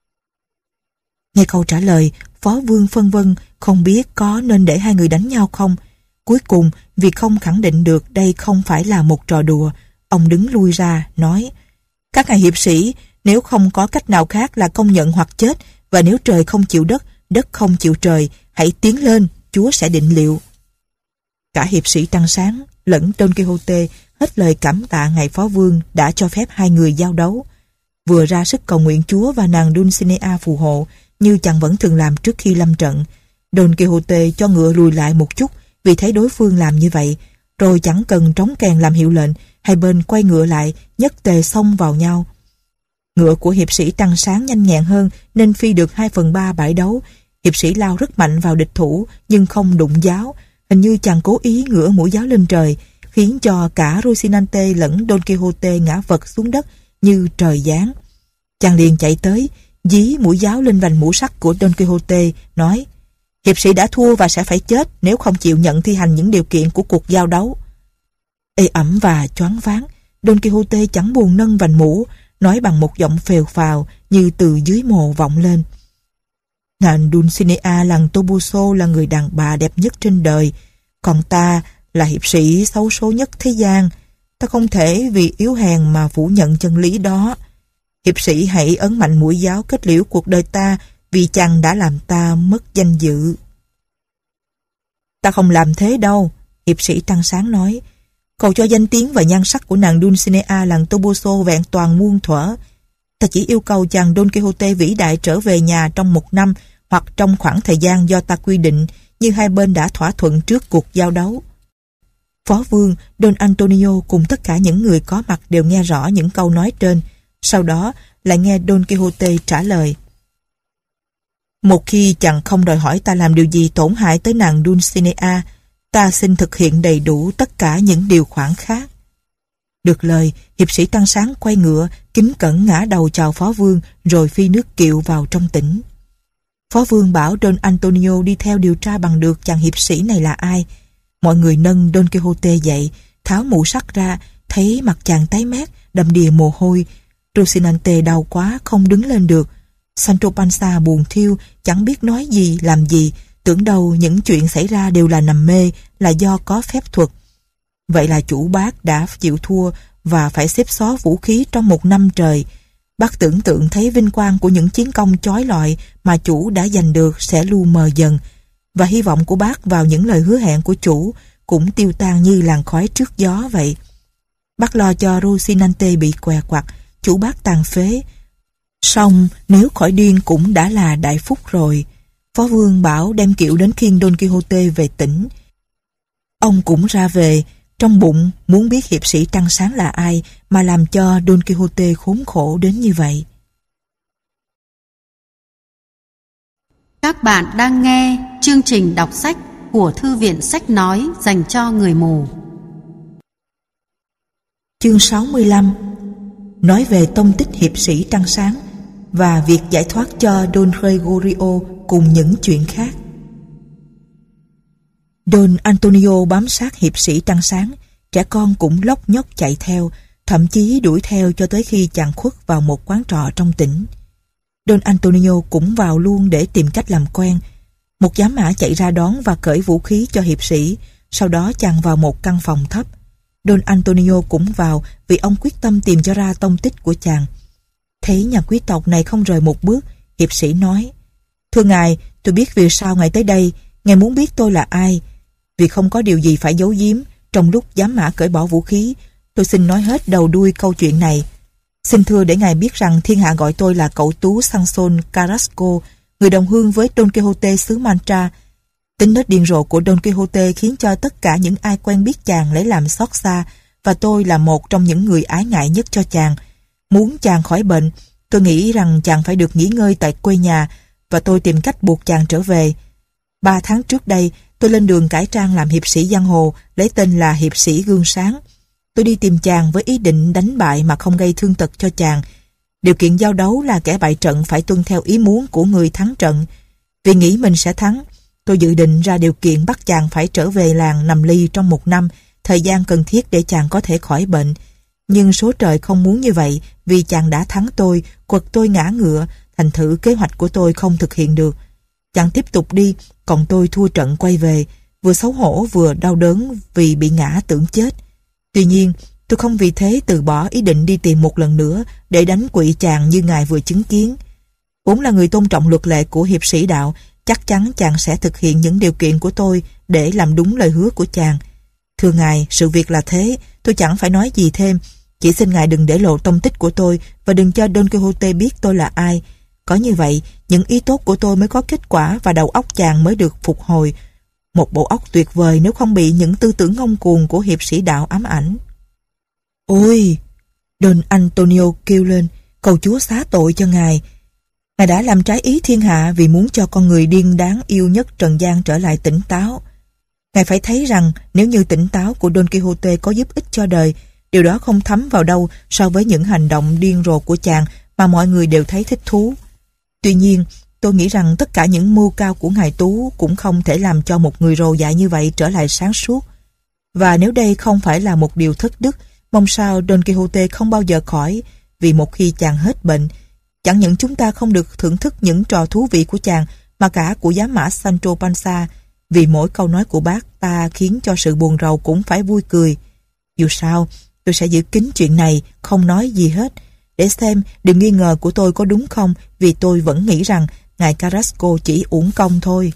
Nghe câu trả lời, phó vương phân vân không biết có nên để hai người đánh nhau không. Cuối cùng, vì không khẳng định được đây không phải là một trò đùa, ông đứng lui ra, nói: Các ngài hiệp sĩ, nếu không có cách nào khác là công nhận hoặc chết, và nếu trời không chịu đất, đất không chịu trời, hãy tiến lên, Chúa sẽ định liệu. Cả hiệp sĩ Trăng Sáng lẫn Don Quixote hết lời cảm tạ ngài phó vương đã cho phép hai người giao đấu, vừa ra sức cầu nguyện Chúa và nàng Dulcinea phù hộ, như chàng vẫn thường làm trước khi lâm trận. Don Quixote cho ngựa lùi lại một chút vì thấy đối phương làm như vậy, rồi chẳng cần trống kèn làm hiệu lệnh, hai bên quay ngựa lại, nhất tề xông vào nhau. Ngựa của hiệp sĩ Trăng Sáng nhanh nhẹn hơn nên phi được hai phần ba bãi đấu. Hiệp sĩ lao rất mạnh vào địch thủ nhưng không đụng giáo, hình như chàng cố ý ngửa mũi giáo lên trời, khiến cho cả Rocinante lẫn Don Quixote ngã vật xuống đất như trời giáng. Chàng liền chạy tới, dí mũi giáo lên vành mũ sắt của Don Quixote, nói: Hiệp sĩ đã thua và sẽ phải chết nếu không chịu nhận thi hành những điều kiện của cuộc giao đấu. Ê ẩm và choáng váng, Don Quixote chẳng buồn nâng vành mũ, nói bằng một giọng phèo phào như từ dưới mồ vọng lên: Nàng Dulcinea làng Toboso là người đàn bà đẹp nhất trên đời, còn ta là hiệp sĩ xấu số nhất thế gian. Ta không thể vì yếu hèn mà phủ nhận chân lý đó. Hiệp sĩ hãy ấn mạnh mũi giáo kết liễu cuộc đời ta, vì chàng đã làm ta mất danh dự. Ta không làm thế đâu, hiệp sĩ Trăng Sáng nói. Cầu cho danh tiếng và nhan sắc của nàng Dulcinea làng Toboso vẹn toàn muôn thuở. Ta chỉ yêu cầu chàng Don Quixote vĩ đại trở về nhà trong một năm hoặc trong khoảng thời gian do ta quy định, như hai bên đã thỏa thuận trước cuộc giao đấu. Phó vương Don Antonio cùng tất cả những người có mặt đều nghe rõ những câu nói trên. Sau đó lại nghe Don Quixote trả lời: Một khi chàng không đòi hỏi ta làm điều gì tổn hại tới nàng Dulcinea, ta xin thực hiện đầy đủ tất cả những điều khoản khác. Được lời, hiệp sĩ Trăng Sáng quay ngựa, kính cẩn ngã đầu chào phó vương, rồi phi nước kiệu vào trong tỉnh. Phó vương bảo Don Antonio đi theo điều tra bằng được chàng hiệp sĩ này là ai. Mọi người nâng Don Quixote dậy, tháo mũ sắt ra, thấy mặt chàng tái mét, đầm đìa mồ hôi. Rocinante đau quá không đứng lên được. Sancho Panza buồn thiêu, chẳng biết nói gì làm gì, tưởng đâu những chuyện xảy ra đều là nằm mê, là do có phép thuật. Vậy là chủ bác đã chịu thua và phải xếp xó vũ khí trong một năm trời. Bác tưởng tượng thấy vinh quang của những chiến công chói lọi mà chủ đã giành được sẽ lu mờ dần, và hy vọng của bác vào những lời hứa hẹn của chủ cũng tiêu tan như làn khói trước gió vậy. Bác lo cho Rocinante bị què quặt, chủ bác tàn phế. Song nếu khỏi điên cũng đã là đại phúc rồi. Phó vương bảo đem kiệu đến khiêng Don Quixote về tỉnh. Ông cũng ra về, trong bụng muốn biết hiệp sĩ Trăng Sáng là ai mà làm cho Don Quixote khốn khổ đến như vậy. Các bạn đang nghe chương trình đọc sách của Thư viện Sách Nói dành cho người mù. Chương sáu mươi lăm nói về tông tích hiệp sĩ trăng sáng và việc giải thoát cho Don Gregorio cùng những chuyện khác. Don Antonio bám sát hiệp sĩ trăng sáng, trẻ con cũng lóc nhóc chạy theo, thậm chí đuổi theo cho tới khi chàng khuất vào một quán trọ trong tỉnh. Don Antonio cũng vào luôn để tìm cách làm quen. Một giám mã chạy ra đón và cởi vũ khí cho hiệp sĩ, sau đó chàng vào một căn phòng thấp. Don Antonio cũng vào vì ông quyết tâm tìm cho ra tông tích của chàng. Thấy nhà quý tộc này không rời một bước, hiệp sĩ nói: "Thưa ngài, tôi biết vì sao ngài tới đây. Ngài muốn biết tôi là ai. Vì không có điều gì phải giấu giếm, trong lúc giám mã cởi bỏ vũ khí, tôi xin nói hết đầu đuôi câu chuyện này. Xin thưa để ngài biết rằng thiên hạ gọi tôi là cậu tú Samson Carrasco, người đồng hương với Don Quixote xứ Mancha. Tính nết điên rồ của Don Quixote khiến cho tất cả những ai quen biết chàng lấy làm xót xa, và tôi là một trong những người ái ngại nhất cho chàng. Muốn chàng khỏi bệnh, tôi nghĩ rằng chàng phải được nghỉ ngơi tại quê nhà, và tôi tìm cách buộc chàng trở về. Ba tháng trước đây, tôi lên đường cải trang làm hiệp sĩ giang hồ, lấy tên là hiệp sĩ Gương Sáng. Tôi đi tìm chàng với ý định đánh bại mà không gây thương tật cho chàng. Điều kiện giao đấu là kẻ bại trận phải tuân theo ý muốn của người thắng trận. Vì nghĩ mình sẽ thắng, tôi dự định ra điều kiện bắt chàng phải trở về làng Nằm Ly trong một năm, thời gian cần thiết để chàng có thể khỏi bệnh. Nhưng số trời không muốn như vậy, vì chàng đã thắng tôi, quật tôi ngã ngựa, thành thử kế hoạch của tôi không thực hiện được. Chàng tiếp tục đi, còn tôi thua trận quay về, vừa xấu hổ vừa đau đớn vì bị ngã tưởng chết. Tuy nhiên, tôi không vì thế từ bỏ ý định đi tìm một lần nữa để đánh quỵ chàng như ngài vừa chứng kiến. Vốn là người tôn trọng luật lệ của hiệp sĩ đạo, chắc chắn chàng sẽ thực hiện những điều kiện của tôi để làm đúng lời hứa của chàng. Thưa ngài, sự việc là thế, tôi chẳng phải nói gì thêm. Chỉ xin ngài đừng để lộ tông tích của tôi và đừng cho Don Quixote biết tôi là ai. Có như vậy, những ý tốt của tôi mới có kết quả và đầu óc chàng mới được phục hồi. Một bộ óc tuyệt vời nếu không bị những tư tưởng ngông cuồng của hiệp sĩ đạo ám ảnh." "Ôi!" Don Antonio kêu lên, "cầu Chúa xá tội cho ngài. Ngài đã làm trái ý thiên hạ vì muốn cho con người điên đáng yêu nhất trần gian trở lại tỉnh táo. Ngài phải thấy rằng nếu như tỉnh táo của Don Quixote có giúp ích cho đời, điều đó không thấm vào đâu so với những hành động điên rồ của chàng mà mọi người đều thấy thích thú. Tuy nhiên, tôi nghĩ rằng tất cả những mưu cao của ngài Tú cũng không thể làm cho một người rồ dại như vậy trở lại sáng suốt. Và nếu đây không phải là một điều thất đức, mong sao Don Quixote không bao giờ khỏi, vì một khi chàng hết bệnh, chẳng những chúng ta không được thưởng thức những trò thú vị của chàng, mà cả của giám mã Sancho Panza, vì mỗi câu nói của bác ta khiến cho sự buồn rầu cũng phải vui cười. Dù sao, tôi sẽ giữ kín chuyện này, không nói gì hết, để xem điều nghi ngờ của tôi có đúng không, vì tôi vẫn nghĩ rằng ngài Carrasco chỉ uổng công thôi."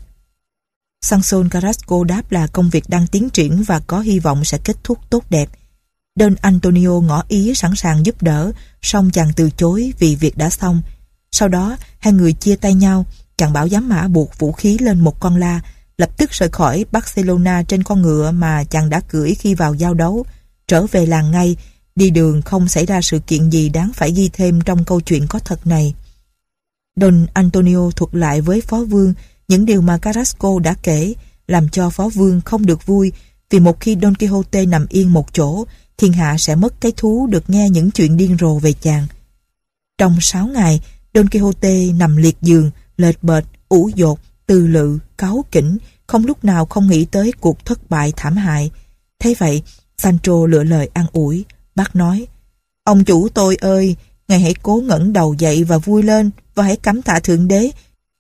Samson Carrasco đáp là công việc đang tiến triển và có hy vọng sẽ kết thúc tốt đẹp. Don Antonio ngỏ ý sẵn sàng giúp đỡ, song chàng từ chối vì việc đã xong. Sau đó, hai người chia tay nhau, chàng bảo giám mã buộc vũ khí lên một con la, lập tức rời khỏi Barcelona trên con ngựa mà chàng đã cưỡi khi vào giao đấu, trở về làng ngay, đi đường không xảy ra sự kiện gì đáng phải ghi thêm trong câu chuyện có thật này. Don Antonio thuật lại với phó vương những điều mà Carrasco đã kể, làm cho phó vương không được vui, vì một khi Don Quixote nằm yên một chỗ, thiên hạ sẽ mất cái thú được nghe những chuyện điên rồ về chàng. Trong sáu ngày, Don Quixote nằm liệt giường, lệch bệt, ủ dột, tư lự, cáu kỉnh, không lúc nào không nghĩ tới cuộc thất bại thảm hại. Thế vậy, Sancho lựa lời an ủi. Bác nói: "Ông chủ tôi ơi, ngài hãy cố ngẩng đầu dậy và vui lên, và hãy cảm tạ Thượng Đế.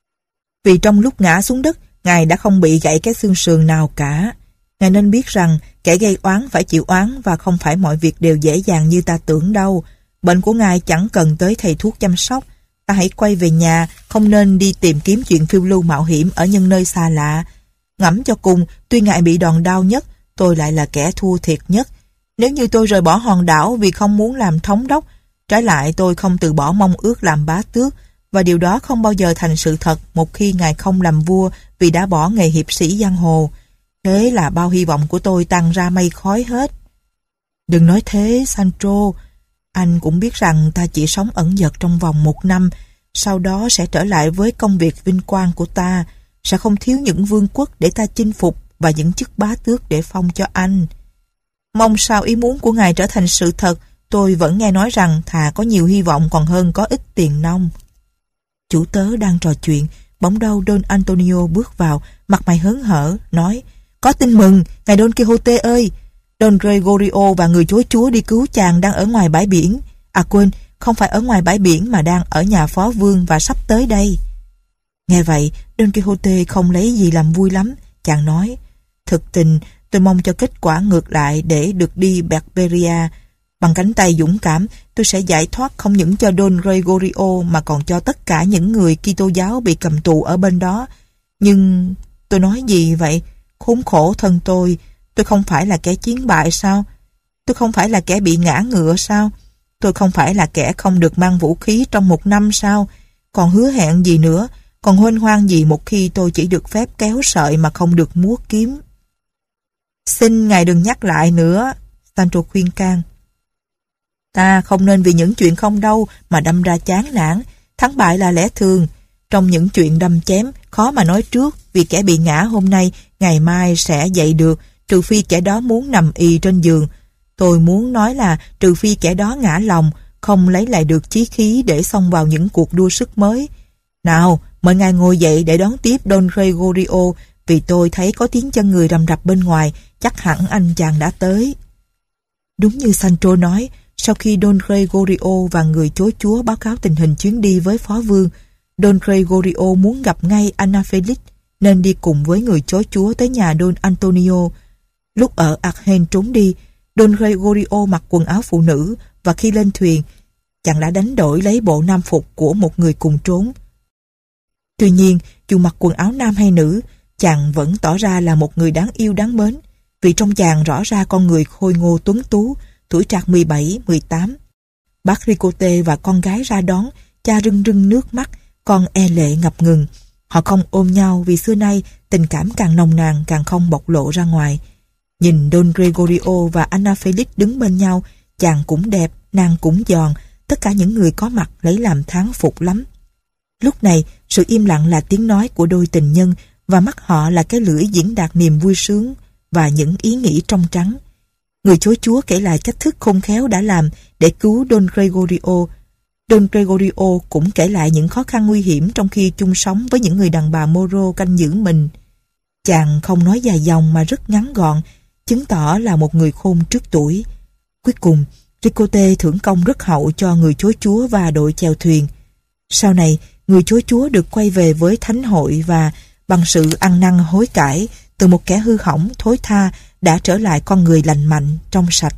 Vì trong lúc ngã xuống đất, ngài đã không bị gãy cái xương sườn nào cả. Ngài nên biết rằng kẻ gây oán phải chịu oán, và không phải mọi việc đều dễ dàng như ta tưởng đâu. Bệnh của ngài chẳng cần tới thầy thuốc chăm sóc. Ta hãy quay về nhà, không nên đi tìm kiếm chuyện phiêu lưu mạo hiểm ở những nơi xa lạ. Ngẫm cho cùng, tuy ngài bị đòn đau nhất, tôi lại là kẻ thua thiệt nhất. Nếu như tôi rời bỏ hòn đảo vì không muốn làm thống đốc, trái lại tôi không từ bỏ mong ước làm bá tước, và điều đó không bao giờ thành sự thật một khi ngài không làm vua vì đã bỏ nghề hiệp sĩ giang hồ. Thế là bao hy vọng của tôi tan ra mây khói hết." "Đừng nói thế, Sancho. Anh cũng biết rằng ta chỉ sống ẩn dật trong vòng một năm, sau đó sẽ trở lại với công việc vinh quang của ta, sẽ không thiếu những vương quốc để ta chinh phục, và những chức bá tước để phong cho anh. Mong sao ý muốn của ngài trở thành sự thật. Tôi vẫn nghe nói rằng thà có nhiều hy vọng còn hơn có ít tiền nong. Chủ tớ đang trò chuyện, bỗng đâu Don Antonio bước vào, mặt mày hớn hở, nói: có tin mừng, ngài Don Quixote ơi! Don Gregorio và người chúa chúa đi cứu chàng đang ở ngoài bãi biển. À quên, không phải ở ngoài bãi biển mà đang ở nhà phó vương và sắp tới đây. Nghe vậy, Don Quixote không lấy gì làm vui lắm. Chàng nói: thực tình, tôi mong cho kết quả ngược lại để được đi Berberia. Bằng cánh tay dũng cảm, tôi sẽ giải thoát không những cho Don Gregorio mà còn cho tất cả những người Kitô giáo bị cầm tù ở bên đó. Nhưng tôi nói gì vậy? Khốn khổ thân tôi, tôi không phải là kẻ chiến bại sao? Tôi không phải là kẻ bị ngã ngựa sao? Tôi không phải là kẻ không được mang vũ khí trong một năm sao? Còn hứa hẹn gì nữa? Còn huênh hoang gì một khi tôi chỉ được phép kéo sợi mà không được múa kiếm? Xin ngài đừng nhắc lại nữa, Sancho khuyên can. Ta không nên vì những chuyện không đâu mà đâm ra chán nản. Thắng bại là lẽ thường. Trong những chuyện đâm chém, khó mà nói trước, vì kẻ bị ngã hôm nay, ngày mai sẽ dậy được, trừ phi kẻ đó muốn nằm ì trên giường. Tôi muốn nói là trừ phi kẻ đó ngã lòng, không lấy lại được chí khí để xông vào những cuộc đua sức mới. Nào, mời ngài ngồi dậy để đón tiếp Don Gregorio, vì tôi thấy có tiếng chân người rầm rập bên ngoài, chắc hẳn anh chàng đã tới. Đúng như Sancho nói, sau khi Don Gregorio và người chúa chúa báo cáo tình hình chuyến đi với phó vương, Don Gregorio muốn gặp ngay Ana Felix, nên đi cùng với người chúa chúa tới nhà Don Antonio. Lúc ở Argel trốn đi, Don Gregorio mặc quần áo phụ nữ và khi lên thuyền, chàng đã đánh đổi lấy bộ nam phục của một người cùng trốn. Tuy nhiên, dù mặc quần áo nam hay nữ, chàng vẫn tỏ ra là một người đáng yêu đáng mến, vì trong chàng rõ ra con người khôi ngô tuấn tú, tuổi trạc mười bảy, mười tám. Bác Ricote và con gái ra đón, cha rưng rưng nước mắt, con e lệ ngập ngừng. Họ không ôm nhau vì xưa nay tình cảm càng nồng nàn càng không bộc lộ ra ngoài. Nhìn Don Gregorio và Ana Felix đứng bên nhau, chàng cũng đẹp, nàng cũng giòn, tất cả những người có mặt lấy làm thán phục lắm. Lúc này, sự im lặng là tiếng nói của đôi tình nhân và mắt họ là cái lưỡi diễn đạt niềm vui sướng và những ý nghĩ trong trắng. Người chúa chúa kể lại cách thức khôn khéo đã làm để cứu Don Gregorio. Don Gregorio cũng kể lại những khó khăn nguy hiểm trong khi chung sống với những người đàn bà Moro canh giữ mình. Chàng không nói dài dòng mà rất ngắn gọn, chứng tỏ là một người khôn trước tuổi. Cuối cùng, Ricote thưởng công rất hậu cho người chúa chúa và đội chèo thuyền. Sau này, người chúa chúa được quay về với thánh hội và bằng sự ăn năn hối cải, từ một kẻ hư hỏng, thối tha đã trở lại con người lành mạnh, trong sạch.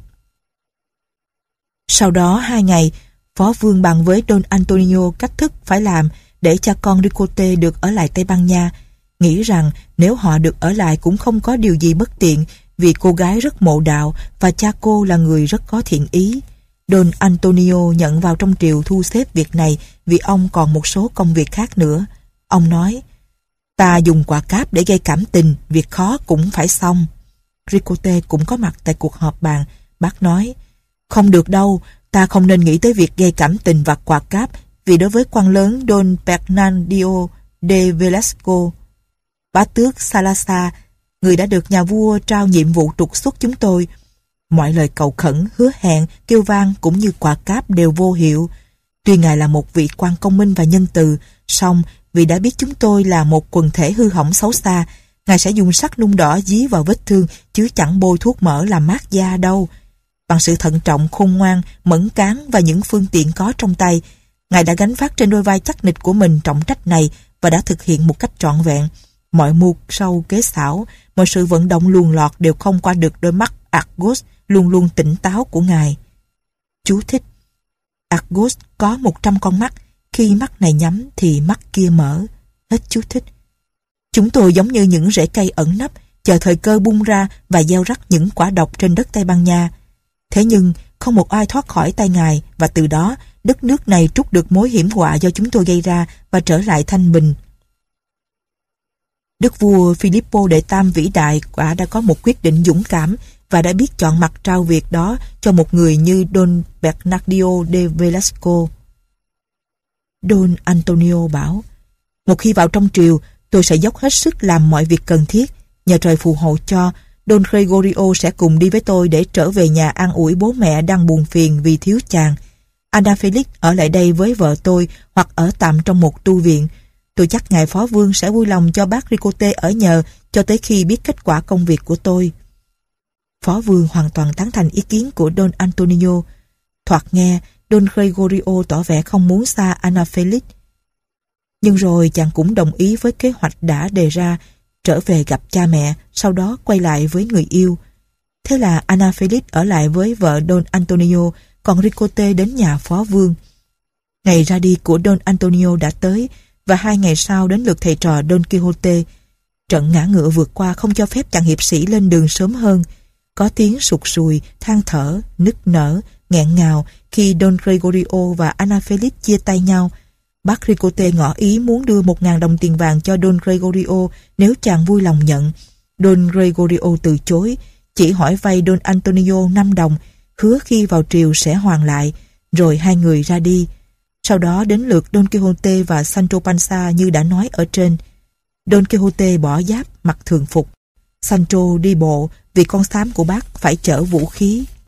Sau đó hai ngày, phó vương bàn với Don Antonio cách thức phải làm để cha con Ricote được ở lại Tây Ban Nha, nghĩ rằng nếu họ được ở lại cũng không có điều gì bất tiện vì cô gái rất mộ đạo và cha cô là người rất có thiện ý. Don Antonio nhận vào trong triều thu xếp việc này vì ông còn một số công việc khác nữa. Ông nói: ta dùng quả cáp để gây cảm tình, việc khó cũng phải xong. Ricote cũng có mặt tại cuộc họp bàn. Bác nói: không được đâu, ta không nên nghĩ tới việc gây cảm tình và quả cáp, vì đối với quan lớn Don Bernardino de Velasco, bá tước Salazar, người đã được nhà vua trao nhiệm vụ trục xuất chúng tôi, mọi lời cầu khẩn, hứa hẹn, kêu vang cũng như quả cáp đều vô hiệu. Tuy ngài là một vị quan công minh và nhân từ, song vì đã biết chúng tôi là một quần thể hư hỏng xấu xa, ngài sẽ dùng sắt nung đỏ dí vào vết thương chứ chẳng bôi thuốc mỡ làm mát da đâu. Bằng sự thận trọng, khôn ngoan, mẫn cán và những phương tiện có trong tay, ngài đã gánh vác trên đôi vai chắc nịch của mình trọng trách này và đã thực hiện một cách trọn vẹn. Mọi mưu sâu kế xảo, mọi sự vận động luồn lọt đều không qua được đôi mắt Argos luôn luôn tỉnh táo của ngài. Chú thích: Argos có một trăm con mắt, khi mắt này nhắm thì mắt kia mở. Hết chú thích. Chúng tôi giống như những rễ cây ẩn nấp, chờ thời cơ bung ra và gieo rắc những quả độc trên đất Tây Ban Nha. Thế nhưng không một ai thoát khỏi tay ngài, và từ đó đất nước này trút được mối hiểm họa do chúng tôi gây ra và trở lại thanh bình. Đức vua Filippo đệ tam vĩ đại quả đã có một quyết định dũng cảm và đã biết chọn mặt trao việc đó cho một người như Don Bernardino de Velasco. Don Antonio bảo: một khi vào trong triều, tôi sẽ dốc hết sức làm mọi việc cần thiết, nhờ trời phù hộ cho, Don Gregorio sẽ cùng đi với tôi để trở về nhà an ủi bố mẹ đang buồn phiền vì thiếu chàng. Anna Felix ở lại đây với vợ tôi hoặc ở tạm trong một tu viện. Tôi chắc ngài phó vương sẽ vui lòng cho bác Ricote ở nhờ cho tới khi biết kết quả công việc của tôi. Phó vương hoàn toàn tán thành ý kiến của Don Antonio. Thoạt nghe, Don Gregorio tỏ vẻ không muốn xa Anna Felix. Nhưng rồi chàng cũng đồng ý với kế hoạch đã đề ra, trở về gặp cha mẹ, sau đó quay lại với người yêu. Thế là Anna Felix ở lại với vợ Don Antonio, còn Ricote đến nhà phó vương. Ngày ra đi của Don Antonio đã tới, và hai ngày sau đến lượt thầy trò Don Quixote. Trận ngã ngựa vượt qua không cho phép chàng hiệp sĩ lên đường sớm hơn. Có tiếng sụt sùi, than thở, nức nở, nghẹn ngào khi Don Gregorio và Anna Felix chia tay nhau. Bác Ricote ngỏ ý muốn đưa một ngàn đồng tiền vàng cho Don Gregorio nếu chàng vui lòng nhận. Don Gregorio từ chối, chỉ hỏi vay Don Antonio năm đồng, hứa khi vào triều sẽ hoàn lại, rồi hai người ra đi. Sau đó đến lượt Don Quixote và Sancho Panza như đã nói ở trên. Don Quixote bỏ giáp mặc thường phục. Sancho đi bộ vì con xám của bác phải chở vũ khí.